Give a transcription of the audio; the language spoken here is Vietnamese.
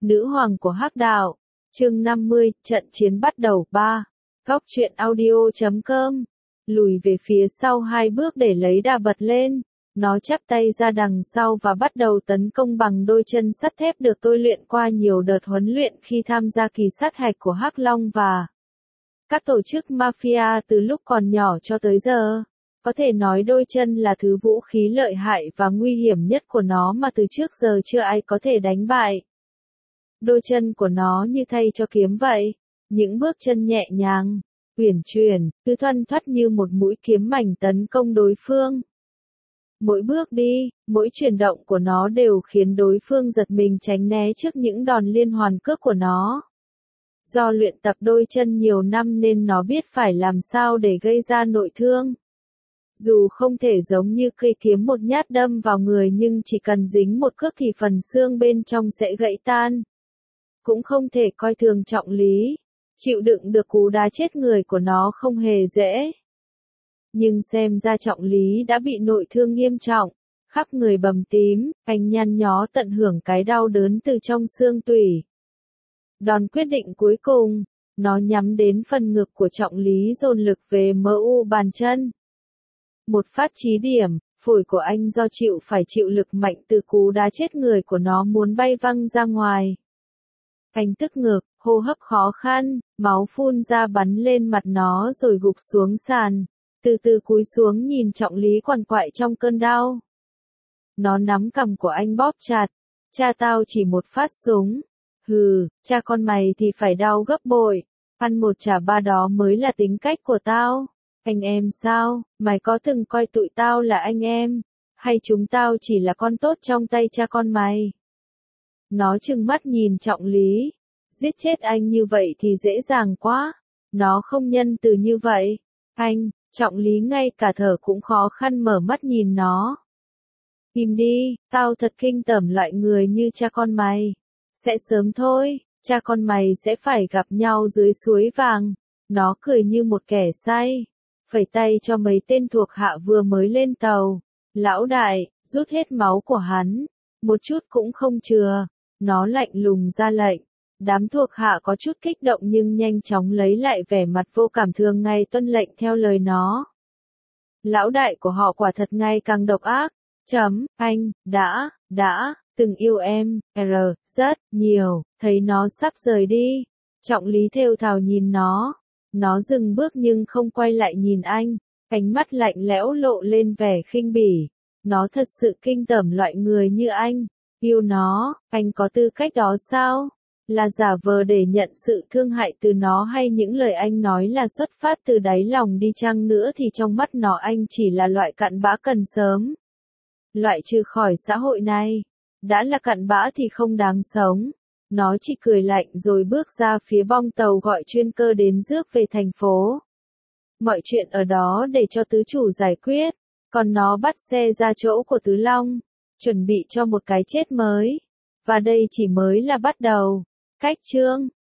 Nữ hoàng của Hắc đạo. Chương 50, trận chiến bắt đầu 3. Góc truyện audio.com. Lùi về phía sau 2 bước để lấy đà bật lên. Nó chắp tay ra đằng sau và bắt đầu tấn công bằng đôi chân sắt thép được tôi luyện qua nhiều đợt huấn luyện khi tham gia kỳ sát hạch của Hắc Long và các tổ chức mafia từ lúc còn nhỏ cho tới giờ. Có thể nói đôi chân là thứ vũ khí lợi hại và nguy hiểm nhất của nó mà từ trước giờ chưa ai có thể đánh bại. Đôi chân của nó như thay cho kiếm vậy, những bước chân nhẹ nhàng, uyển chuyển, cứ thoăn thoắt như một mũi kiếm mảnh tấn công đối phương. Mỗi bước đi, mỗi chuyển động của nó đều khiến đối phương giật mình tránh né trước những đòn liên hoàn cước của nó. Do luyện tập đôi chân nhiều năm nên nó biết phải làm sao để gây ra nội thương. Dù không thể giống như cây kiếm một nhát đâm vào người nhưng chỉ cần dính một cước thì phần xương bên trong sẽ gãy tan. Cũng không thể coi thường trọng lý. Chịu đựng được cú đá chết người của nó không hề dễ. Nhưng xem ra trọng lý đã bị nội thương nghiêm trọng, khắp người bầm tím, anh nhăn nhó tận hưởng cái đau đớn từ trong xương tủy. Đòn quyết định cuối cùng, nó nhắm đến phần ngực của trọng lý dồn lực về MU bàn chân. Một phát chí điểm, phổi của anh do phải chịu lực mạnh từ cú đá chết người của nó muốn bay văng ra ngoài. Anh tức ngực, hô hấp khó khăn, máu phun ra bắn lên mặt nó rồi gục xuống sàn, từ từ cúi xuống nhìn trọng lý quằn quại trong cơn đau. Nó nắm cằm của anh bóp chặt, cha tao chỉ một phát súng. Hừ, cha con mày thì phải đau gấp bội, ăn một trả ba đó mới là tính cách của tao. Anh em sao, mày có từng coi tụi tao là anh em, hay chúng tao chỉ là con tốt trong tay cha con mày? Nó trừng mắt nhìn trọng lý, giết chết anh như vậy thì dễ dàng quá, nó không nhân từ như vậy. Anh, trọng lý ngay cả thở cũng khó khăn mở mắt nhìn nó. Im đi, tao thật kinh tởm loại người như cha con mày. Sẽ sớm thôi, cha con mày sẽ phải gặp nhau dưới suối vàng. Nó cười như một kẻ say, phẩy tay cho mấy tên thuộc hạ vừa mới lên tàu. Lão đại, rút hết máu của hắn, một chút cũng không chừa. Nó lạnh lùng ra lệnh. Đám thuộc hạ có chút kích động nhưng nhanh chóng lấy lại vẻ mặt vô cảm thường ngày tuân lệnh theo lời nó. Lão đại của họ quả thật ngày càng độc ác. Anh, đã, từng yêu em, rất nhiều, thấy nó sắp rời đi. Trọng lý thều thào nhìn nó. Nó dừng bước nhưng không quay lại nhìn anh, ánh mắt lạnh lẽo lộ lên vẻ khinh bỉ. Nó thật sự kinh tởm loại người như anh. Yêu nó, anh có tư cách đó sao? Là giả vờ để nhận sự thương hại từ nó hay những lời anh nói là xuất phát từ đáy lòng đi chăng nữa thì trong mắt nó anh chỉ là loại cặn bã cần sớm loại trừ khỏi xã hội này. Đã là cặn bã thì không đáng sống. Nó chỉ cười lạnh rồi bước ra phía bong tàu gọi chuyên cơ đến rước về thành phố. Mọi chuyện ở đó để cho tứ chủ giải quyết, còn nó bắt xe ra chỗ của Tứ Long, chuẩn bị cho một cái chết mới. Và đây chỉ mới là bắt đầu. Cách chương